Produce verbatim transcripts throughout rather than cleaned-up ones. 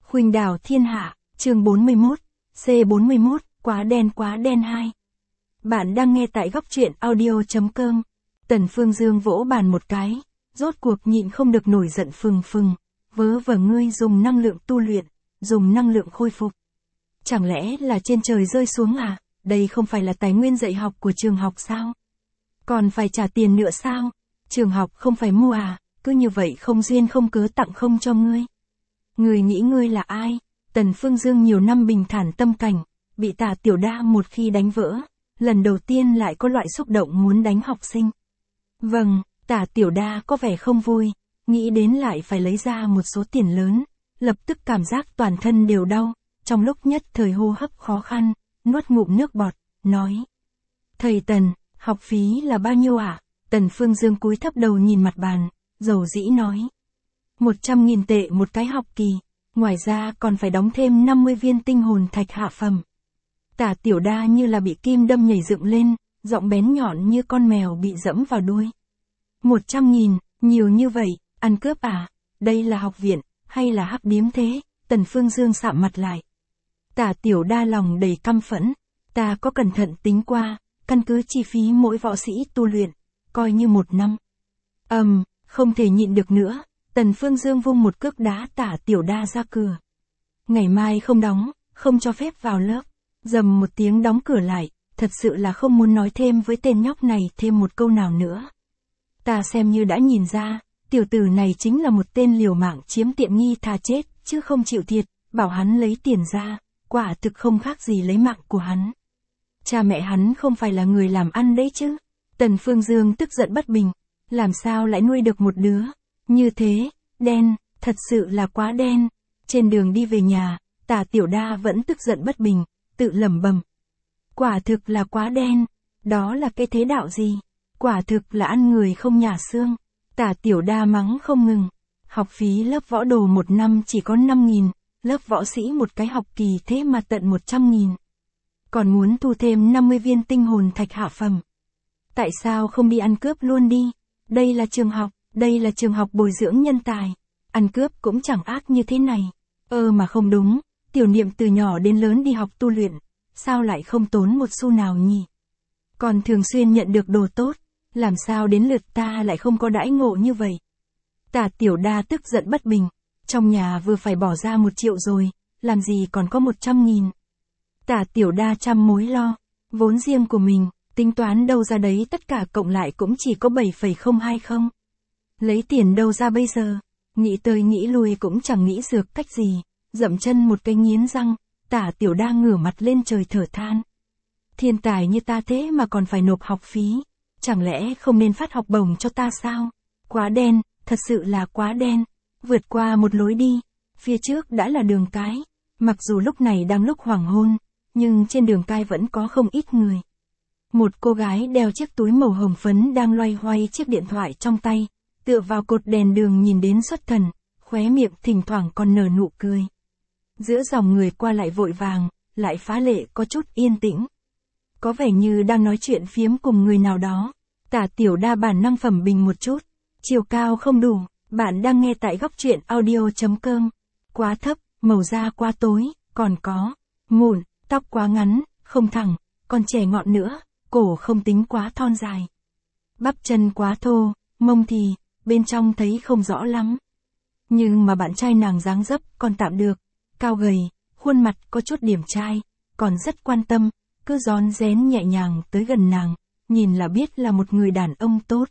Khuynh đảo thiên hạ, chương bốn mươi mốt, C bốn mươi mốt, quá đen quá đen hai. Bạn đang nghe tại góc truyện audio.com. Tần Phương Dương vỗ bàn một cái, rốt cuộc nhịn không được nổi giận phừng phừng, vớ vẩn ngươi dùng năng lượng tu luyện, dùng năng lượng khôi phục. Chẳng lẽ là trên trời rơi xuống à, đây không phải là tài nguyên dạy học của trường học sao? Còn phải trả tiền nữa sao? Trường học không phải mua à, cứ như vậy không duyên không cớ tặng không cho ngươi. Ngươi nghĩ ngươi là ai? Tần Phương Dương nhiều năm bình thản tâm cảnh, bị Tả Tiểu Đa một khi đánh vỡ, lần đầu tiên lại có loại xúc động muốn đánh học sinh. Vâng, Tả Tiểu Đa có vẻ không vui, nghĩ đến lại phải lấy ra một số tiền lớn, lập tức cảm giác toàn thân đều đau, trong lúc nhất thời hô hấp khó khăn, nuốt ngụm nước bọt, nói. Thầy Tần, học phí là bao nhiêu ạ? À? Tần Phương Dương cúi thấp đầu nhìn mặt bàn, dầu dĩ nói. Một trăm nghìn tệ một cái học kỳ, ngoài ra còn phải đóng thêm năm mươi viên tinh hồn thạch hạ phẩm. Tả Tiểu Đa như là bị kim đâm nhảy dựng lên, giọng bén nhọn như con mèo bị dẫm vào đuôi. Một trăm nghìn, nhiều như vậy, ăn cướp à? Đây là học viện, hay là hắc điếm thế? Tần Phương Dương sạm mặt lại. Tả Tiểu Đa lòng đầy căm phẫn, ta có cẩn thận tính qua, căn cứ chi phí mỗi võ sĩ tu luyện, coi như một năm. Ầm, um, không thể nhịn được nữa, Tần Phương Dương vung một cước đá Tả Tiểu Đa ra cửa. Ngày mai không đóng, không cho phép vào lớp. Dầm một tiếng đóng cửa lại, thật sự là không muốn nói thêm với tên nhóc này thêm một câu nào nữa. Ta xem như đã nhìn ra, tiểu tử này chính là một tên liều mạng chiếm tiện nghi thà chết, chứ không chịu thiệt, bảo hắn lấy tiền ra, quả thực không khác gì lấy mạng của hắn. Cha mẹ hắn không phải là người làm ăn đấy chứ. Tần Phương Dương tức giận bất bình, làm sao lại nuôi được một đứa như thế, đen, thật sự là quá đen. Trên đường đi về nhà, Tả Tiểu Đa vẫn tức giận bất bình, tự lẩm bẩm. Quả thực là quá đen, đó là cái thế đạo gì? Quả thực là ăn người không nhả xương. Tả Tiểu Đa mắng không ngừng. Học phí lớp võ đồ một năm chỉ có năm nghìn, lớp võ sĩ một cái học kỳ thế mà tận một trăm nghìn. Còn muốn thu thêm năm mươi viên tinh hồn thạch hạ phẩm. Tại sao không đi ăn cướp luôn đi? Đây là trường học, đây là trường học bồi dưỡng nhân tài. Ăn cướp cũng chẳng ác như thế này. Ơ mà không đúng, Tiểu Niệm từ nhỏ đến lớn đi học tu luyện, sao lại không tốn một xu nào nhỉ? Còn thường xuyên nhận được đồ tốt, làm sao đến lượt ta lại không có đãi ngộ như vậy? Tả Tiểu Đa tức giận bất bình, trong nhà vừa phải bỏ ra một triệu rồi, làm gì còn có một trăm nghìn. Tả Tiểu Đa trăm mối lo, vốn riêng của mình, tính toán đâu ra đấy tất cả cộng lại cũng chỉ có bảy phẩy không hai không. Lấy tiền đâu ra bây giờ, nghĩ tới nghĩ lui cũng chẳng nghĩ dược cách gì, dậm chân một cái nghiến răng, Tả Tiểu Đa ngửa mặt lên trời thở than. Thiên tài như ta thế mà còn phải nộp học phí, chẳng lẽ không nên phát học bổng cho ta sao? Quá đen, thật sự là quá đen. Vượt qua một lối đi, phía trước đã là đường cái, mặc dù lúc này đang lúc hoàng hôn, nhưng trên đường cái vẫn có không ít người. Một cô gái đeo chiếc túi màu hồng phấn đang loay hoay chiếc điện thoại trong tay, tựa vào cột đèn đường nhìn đến xuất thần, khóe miệng thỉnh thoảng còn nở nụ cười. Giữa dòng người qua lại vội vàng, lại phá lệ có chút yên tĩnh. Có vẻ như đang nói chuyện phiếm cùng người nào đó. Tả Tiểu Đa bản năng phẩm bình một chút. Chiều cao không đủ, bạn đang nghe tại góc truyện audio.com. Quá thấp, màu da quá tối, còn có mụn, tóc quá ngắn, không thẳng, còn trẻ ngọn nữa, cổ không tính quá thon dài. Bắp chân quá thô, mông thì, bên trong thấy không rõ lắm. Nhưng mà bạn trai nàng dáng dấp còn tạm được, cao gầy, khuôn mặt có chút điểm trai, còn rất quan tâm, cứ rón rén nhẹ nhàng tới gần nàng, nhìn là biết là một người đàn ông tốt.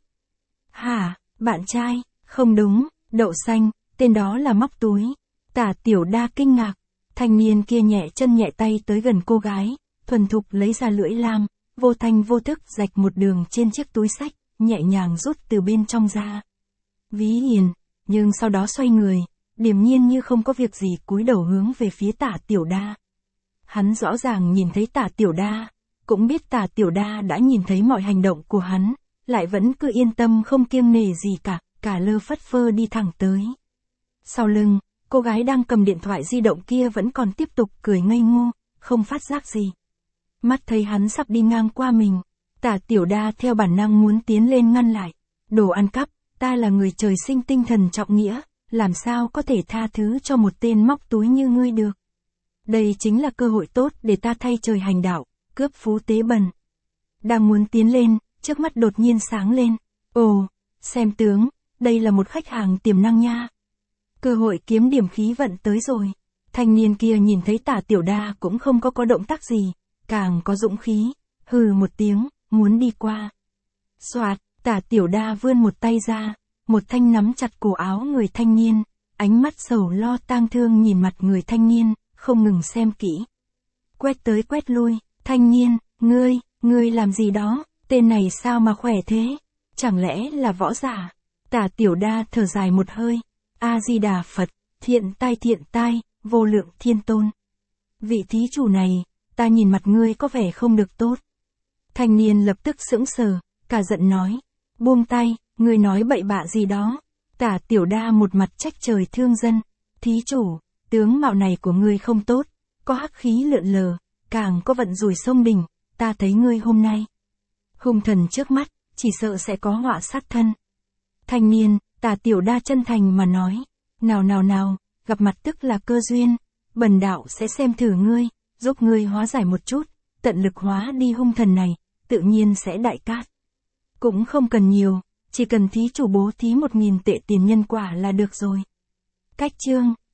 Hả, bạn trai, không đúng, đậu xanh, tên đó là móc túi. Tả Tiểu Đa kinh ngạc, thanh niên kia nhẹ chân nhẹ tay tới gần cô gái, thuần thục lấy ra lưỡi lam, vô thanh vô thức rạch một đường trên chiếc túi xách, nhẹ nhàng rút từ bên trong ra. Ví hiền, nhưng sau đó xoay người, điềm nhiên như không có việc gì cúi đầu hướng về phía Tả Tiểu Đa. Hắn rõ ràng nhìn thấy Tả Tiểu Đa, cũng biết Tả Tiểu Đa đã nhìn thấy mọi hành động của hắn, lại vẫn cứ yên tâm không kiêng nể gì cả, cả lơ phất phơ đi thẳng tới. Sau lưng, cô gái đang cầm điện thoại di động kia vẫn còn tiếp tục cười ngây ngô, không phát giác gì. Mắt thấy hắn sắp đi ngang qua mình, Tả Tiểu Đa theo bản năng muốn tiến lên ngăn lại. Đồ ăn cắp, ta là người trời sinh tinh thần trọng nghĩa, làm sao có thể tha thứ cho một tên móc túi như ngươi được. Đây chính là cơ hội tốt để ta thay trời hành đạo, cướp phú tế bần. Đang muốn tiến lên, trước mắt đột nhiên sáng lên. Ồ, xem tướng, đây là một khách hàng tiềm năng nha. Cơ hội kiếm điểm khí vận tới rồi. Thanh niên kia nhìn thấy Tả Tiểu Đa cũng không có có động tác gì, càng có dũng khí, hừ một tiếng, muốn đi qua. Soạt, Tả Tiểu Đa vươn một tay ra, một thanh nắm chặt cổ áo người thanh niên, ánh mắt sầu lo tang thương nhìn mặt người thanh niên, không ngừng xem kỹ. Quét tới quét lui, thanh niên, ngươi, ngươi làm gì đó, tên này sao mà khỏe thế, chẳng lẽ là võ giả? Tả Tiểu Đa thở dài một hơi, A-di-đà Phật, thiện tai thiện tai, vô lượng thiên tôn. Vị thí chủ này, ta nhìn mặt ngươi có vẻ không được tốt. Thanh niên lập tức sững sờ, cả giận nói, buông tay, ngươi nói bậy bạ gì đó. Tả Tiểu Đa một mặt trách trời thương dân, thí chủ, tướng mạo này của ngươi không tốt, có hắc khí lượn lờ, càng có vận rủi sông đỉnh, ta thấy ngươi hôm nay. Hung thần trước mắt, chỉ sợ sẽ có họa sát thân. Thanh niên, Tả Tiểu Đa chân thành mà nói, nào nào nào, gặp mặt tức là cơ duyên, bần đạo sẽ xem thử ngươi, giúp ngươi hóa giải một chút, tận lực hóa đi hung thần này, tự nhiên sẽ đại cát. Cũng không cần nhiều, chỉ cần thí chủ bố thí một nghìn tệ tiền nhân quả là được rồi. Cách chương